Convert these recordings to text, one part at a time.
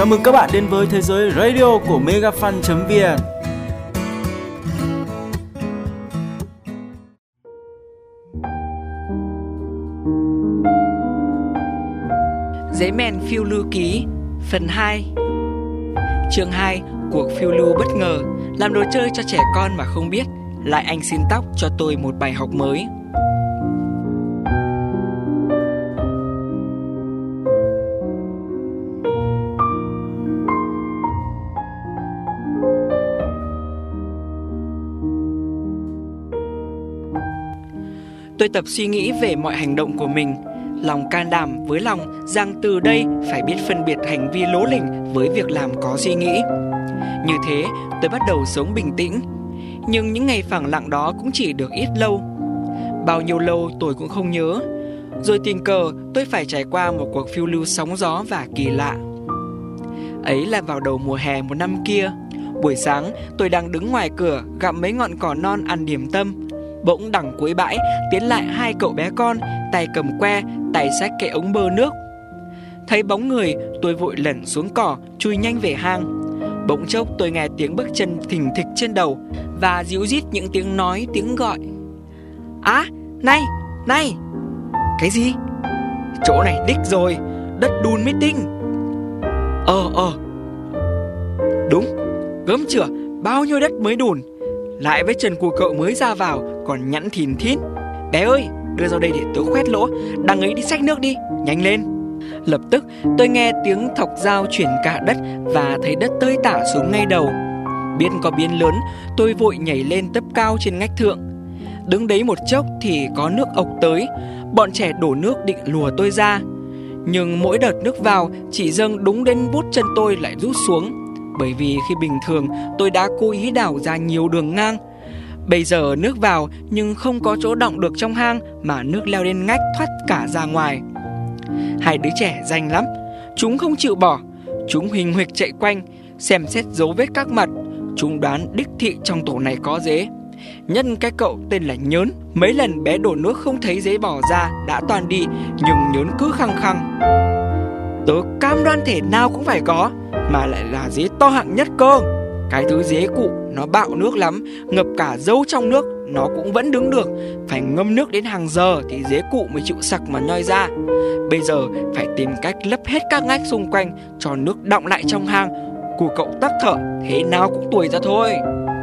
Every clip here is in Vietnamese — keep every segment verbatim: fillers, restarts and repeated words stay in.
Chào mừng các bạn đến với thế giới radio của megafan chấm vn. Giấy mèn phiêu lưu ký phần hai. Chương hai. Cuộc phiêu lưu bất ngờ. Làm đồ chơi cho trẻ con mà không biết. Lại anh xin tóc cho tôi một bài học mới. Tôi tập suy nghĩ về mọi hành động của mình, lòng can đảm với lòng rằng từ đây phải biết phân biệt hành vi lố lỉnh với việc làm có suy nghĩ. Như thế tôi bắt đầu sống bình tĩnh. Nhưng những ngày phẳng lặng đó cũng chỉ được ít lâu. Bao nhiêu lâu tôi cũng không nhớ. Rồi tình cờ tôi phải trải qua một cuộc phiêu lưu sóng gió và kỳ lạ. Ấy là vào đầu mùa hè một năm kia. Buổi sáng tôi đang đứng ngoài cửa gặm mấy ngọn cỏ non ăn điểm tâm. Bỗng đằng cuối bãi tiến lại hai cậu bé con, tay cầm que, tay xách cái ống bơ nước. Thấy bóng người, tôi vội lẩn xuống cỏ, chui nhanh về hang. Bỗng chốc tôi nghe tiếng bước chân thình thịch trên đầu và díu dít những tiếng nói, tiếng gọi. Á, à, này, này. Cái gì? Chỗ này đích rồi, đất đun mới tinh. Ờ, ờ. Đúng, gớm chửa, bao nhiêu đất mới đùn. Lại với chân của cậu mới ra vào còn nhẵn thìn thít. Bé ơi, đưa ra đây để tớ khoét lỗ. Đằng ấy đi xách nước đi, nhanh lên. Lập tức tôi nghe tiếng thọc dao chuyển cả đất và thấy đất tơi tả xuống ngay đầu. Biết có biến lớn, tôi vội nhảy lên tấp cao trên ngách thượng. Đứng đấy một chốc thì có nước ộc tới. Bọn trẻ đổ nước định lùa tôi ra. Nhưng mỗi đợt nước vào chỉ dâng đúng đến bút chân tôi lại rút xuống. Bởi vì khi bình thường tôi đã cố ý đào ra nhiều đường ngang. Bây giờ nước vào nhưng không có chỗ đọng được trong hang, mà nước leo lên ngách thoát cả ra ngoài. Hai đứa trẻ danh lắm. Chúng không chịu bỏ. Chúng huỳnh huỵch chạy quanh, xem xét dấu vết các mặt. Chúng đoán đích thị trong tổ này có dế. Nhất cái cậu tên là Nhớn. Mấy lần bé đổ nước không thấy dế bỏ ra đã toàn đi, nhưng Nhớn cứ khăng khăng. Tớ cam đoan thể nào cũng phải có, mà lại là dế to hạng nhất cơ. Cái thứ dế cụ nó bạo nước lắm, ngập cả dâu trong nước nó cũng vẫn đứng được. Phải ngâm nước đến hàng giờ thì dế cụ mới chịu sặc mà nhoi ra. Bây giờ phải tìm cách lấp hết các ngách xung quanh cho nước đọng lại trong hang. Cụ cậu tắc thở thế nào cũng tuồi ra thôi.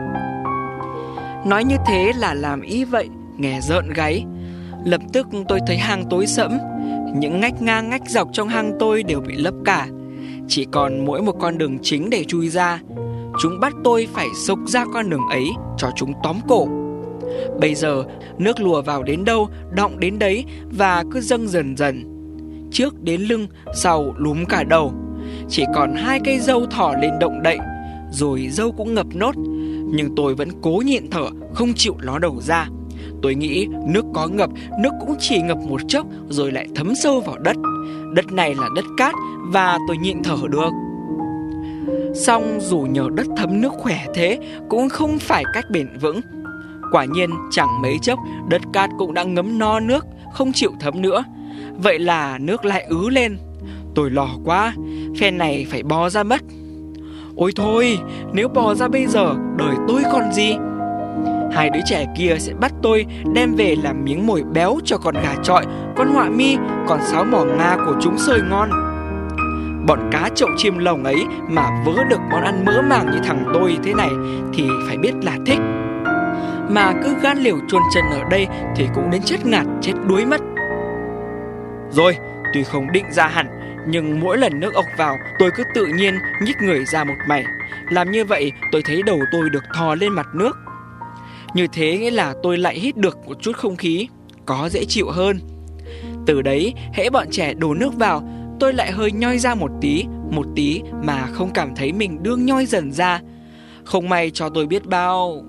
Nói như thế là làm ý vậy, nghe rợn gáy. Lập tức tôi thấy hang tối sẫm. Những ngách ngang ngách dọc trong hang tôi đều bị lấp cả. Chỉ còn mỗi một con đường chính để chui ra. Chúng bắt tôi phải xộc ra con đường ấy cho chúng tóm cổ. Bây giờ nước lùa vào đến đâu đọng đến đấy và cứ dâng dần dần. Trước đến lưng, sau lúm cả đầu. Chỉ còn hai cây râu thỏ lên động đậy. Rồi râu cũng ngập nốt. Nhưng tôi vẫn cố nhịn thở, không chịu ló đầu ra. Tôi nghĩ nước có ngập, nước cũng chỉ ngập một chốc rồi lại thấm sâu vào đất. Đất này là đất cát và tôi nhịn thở được. Song dù nhờ đất thấm nước khỏe thế cũng không phải cách bền vững. Quả nhiên chẳng mấy chốc đất cát cũng đã ngấm no nước, không chịu thấm nữa. Vậy là nước lại ứ lên. Tôi lo quá, phen này phải bò ra mất. Ôi thôi, nếu bò ra bây giờ đời tôi còn gì. Hai đứa trẻ kia sẽ bắt tôi đem về làm miếng mồi béo cho con gà chọi, con họa mi, con sáo mỏ Nga của chúng sơi ngon. Bọn cá chậu chim lồng ấy mà vớ được món ăn mỡ màng như thằng tôi thế này thì phải biết là thích. Mà cứ gan liều chôn chân ở đây thì cũng đến chết ngạt, chết đuối mất. Rồi, tuy không định ra hẳn, nhưng mỗi lần nước ộc vào tôi cứ tự nhiên nhích người ra một mảy. Làm như vậy tôi thấy đầu tôi được thò lên mặt nước. Như thế nghĩa là tôi lại hít được một chút không khí, có dễ chịu hơn. Từ đấy hễ bọn trẻ đổ nước vào, tôi lại hơi nhoi ra một tí, một tí mà không cảm thấy mình đương nhoi dần ra. Không may cho tôi biết bao.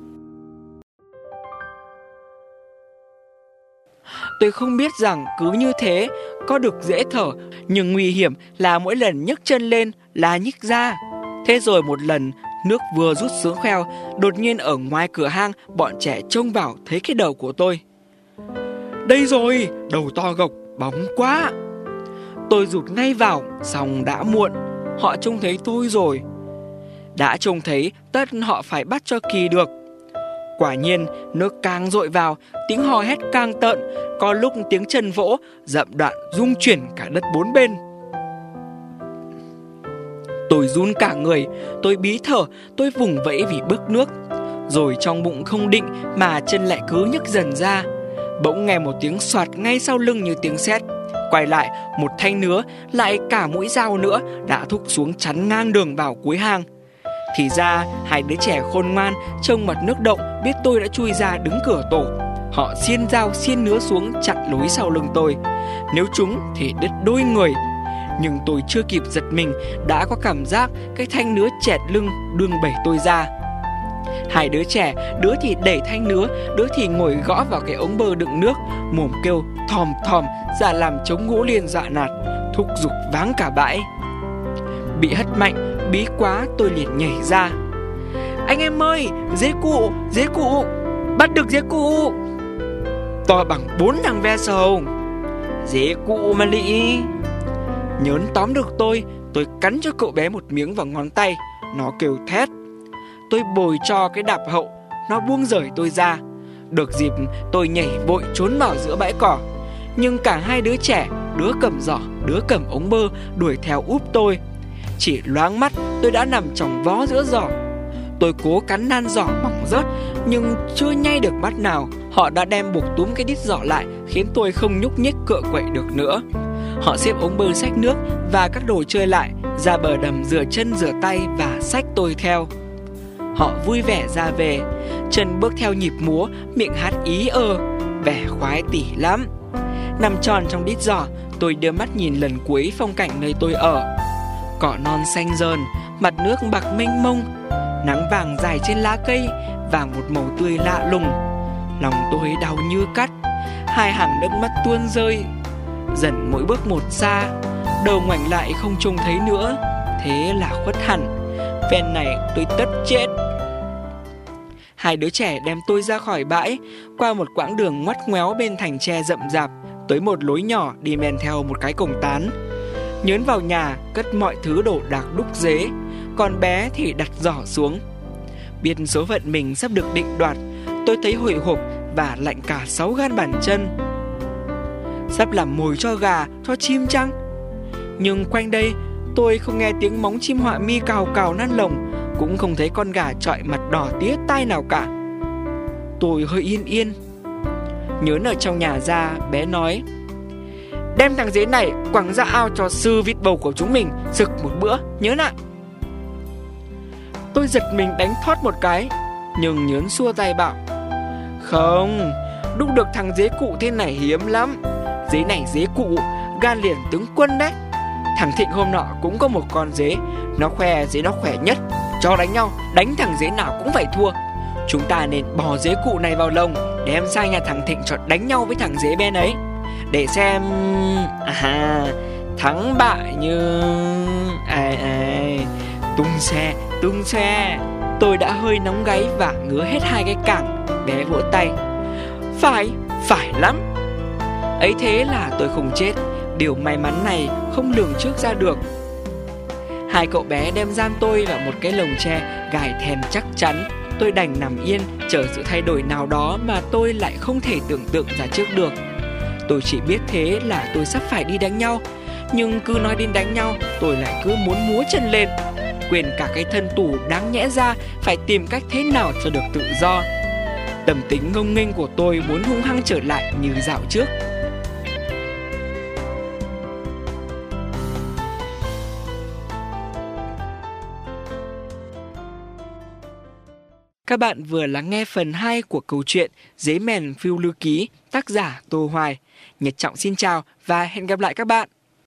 Tôi không biết rằng cứ như thế có được dễ thở, nhưng nguy hiểm là mỗi lần nhấc chân lên là nhích ra. Thế rồi một lần nước vừa rút xuống khoeo, đột nhiên ở ngoài cửa hang bọn trẻ trông vào thấy cái đầu của tôi. Đây rồi, đầu to gộc, bóng quá. Tôi rụt ngay vào, xong đã muộn. họ trông thấy tôi rồi. Đã trông thấy, tất họ phải bắt cho kỳ được. Quả nhiên, nước càng dội vào, tiếng hò hét càng tợn, có lúc tiếng chân vỗ, dậm đoạn rung chuyển cả đất bốn bên. Tôi run cả người, tôi bí thở, tôi vùng vẫy vì bức nước. Rồi trong bụng không định mà chân lại cứ nhấc dần ra. Bỗng nghe một tiếng xoạt ngay sau lưng như tiếng sét. Quay lại, một thanh nứa, lại cả mũi dao nữa đã thúc xuống chắn ngang đường vào cuối hang. Thì ra, hai đứa trẻ khôn ngoan trông mặt nước động biết tôi đã chui ra đứng cửa tổ. Họ xiên dao xiên nứa xuống chặn lối sau lưng tôi. Nếu trúng thì đứt đôi người. Nhưng tôi chưa kịp giật mình đã có cảm giác cái thanh nứa chẹt lưng đương bẩy tôi ra. Hai đứa trẻ, đứa thì đẩy thanh nứa, đứa thì ngồi gõ vào cái ống bơ đựng nước, mồm kêu thòm thòm, giả làm chống ngũ liên dọa nạt, thúc giục váng cả bãi. Bị hất mạnh, bí quá tôi liền nhảy ra. Anh em ơi, dế cụ, dế cụ, bắt được dế cụ. To bằng bốn thằng ve sầu. Dế cụ mà lị. Nhớn tóm được tôi, tôi cắn cho cậu bé một miếng vào ngón tay. Nó kêu thét. Tôi bồi cho cái đạp hậu, nó buông rời tôi ra. Được dịp tôi nhảy vội trốn vào giữa bãi cỏ. Nhưng cả hai đứa trẻ, đứa cầm giỏ, đứa cầm ống bơ, đuổi theo úp tôi. Chỉ loáng mắt tôi đã nằm chồng vó giữa giỏ. Tôi cố cắn nan giỏ mỏng rớt, nhưng chưa nhai được mắt nào. Họ đã đem buộc túm cái đít giỏ lại, khiến tôi không nhúc nhích cựa quậy được nữa. Họ xếp ống bơ xách nước và các đồ chơi lại, ra bờ đầm rửa chân rửa tay và xách tôi theo. Họ vui vẻ ra về, chân bước theo nhịp múa, miệng hát ý ơ, vẻ khoái tỉ lắm. Nằm tròn trong đít giỏ, tôi đưa mắt nhìn lần cuối phong cảnh nơi tôi ở. Cỏ non xanh rờn, mặt nước bạc mênh mông, nắng vàng dài trên lá cây, vàng một màu tươi lạ lùng. Lòng tôi đau như cắt, hai hàng nước mắt tuôn rơi. Dần mỗi bước một xa, đầu ngoảnh lại không trông thấy nữa. Thế là khuất hẳn. Phen này tôi tất chết. Hai đứa trẻ đem tôi ra khỏi bãi, qua một quãng đường ngoắt ngoéo bên thành tre rậm rạp, tới một lối nhỏ đi men theo một cái cổng tán. Nhớn vào nhà, cất mọi thứ đổ đạc đúc dế, còn bé thì đặt giỏ xuống. Biết số phận mình sắp được định đoạt, tôi thấy hồi hộp và lạnh cả sáu gan bàn chân. Sắp làm mồi cho gà, cho chim chăng? Nhưng quanh đây tôi không nghe tiếng móng chim họa mi cào cào năn lồng, cũng không thấy con gà chọi mặt đỏ tía tai nào cả. Tôi hơi yên yên. Nhớn ở trong nhà ra, bé nói: đem thằng dế này quẳng ra ao cho sư vịt bầu của chúng mình sực một bữa, Nhớn ạ. Tôi giật mình đánh thoát một cái, nhưng Nhớn xua tay bảo: không, đúc được thằng dế cụ thế này hiếm lắm. Dế này dế cụ, gan liền tướng quân đấy. Thằng Thịnh hôm nọ cũng có một con dế, nó khoe dế nó khỏe nhất. Cho đánh nhau, đánh thằng dế nào cũng phải thua. Chúng ta nên bỏ dế cụ này vào lồng, đem sang nhà thằng Thịnh cho đánh nhau với thằng dế bên ấy, để xem à, thắng bại như ai ai. Tung xe, tung xe. Tôi đã hơi nóng gáy và ngứa hết hai cái cẳng. Bé vỗ tay: phải, phải lắm. Ấy thế là tôi không chết. Điều may mắn này không lường trước ra được. Hai cậu bé đem giam tôi vào một cái lồng tre gài thèn chắc chắn. Tôi đành nằm yên chờ sự thay đổi nào đó mà tôi lại không thể tưởng tượng ra trước được. Tôi chỉ biết thế là tôi sắp phải đi đánh nhau. Nhưng cứ nói đến đánh nhau, tôi lại cứ muốn múa chân lên, quên cả cái thân tù đáng nhẽ ra phải tìm cách thế nào cho được tự do. Tâm tính ngông nghênh của tôi muốn hung hăng trở lại như dạo trước. Các bạn vừa lắng nghe phần hai của câu chuyện Dế Mèn Phiêu Lưu Ký, tác giả Tô Hoài. Nhật Trọng xin chào và hẹn gặp lại các bạn.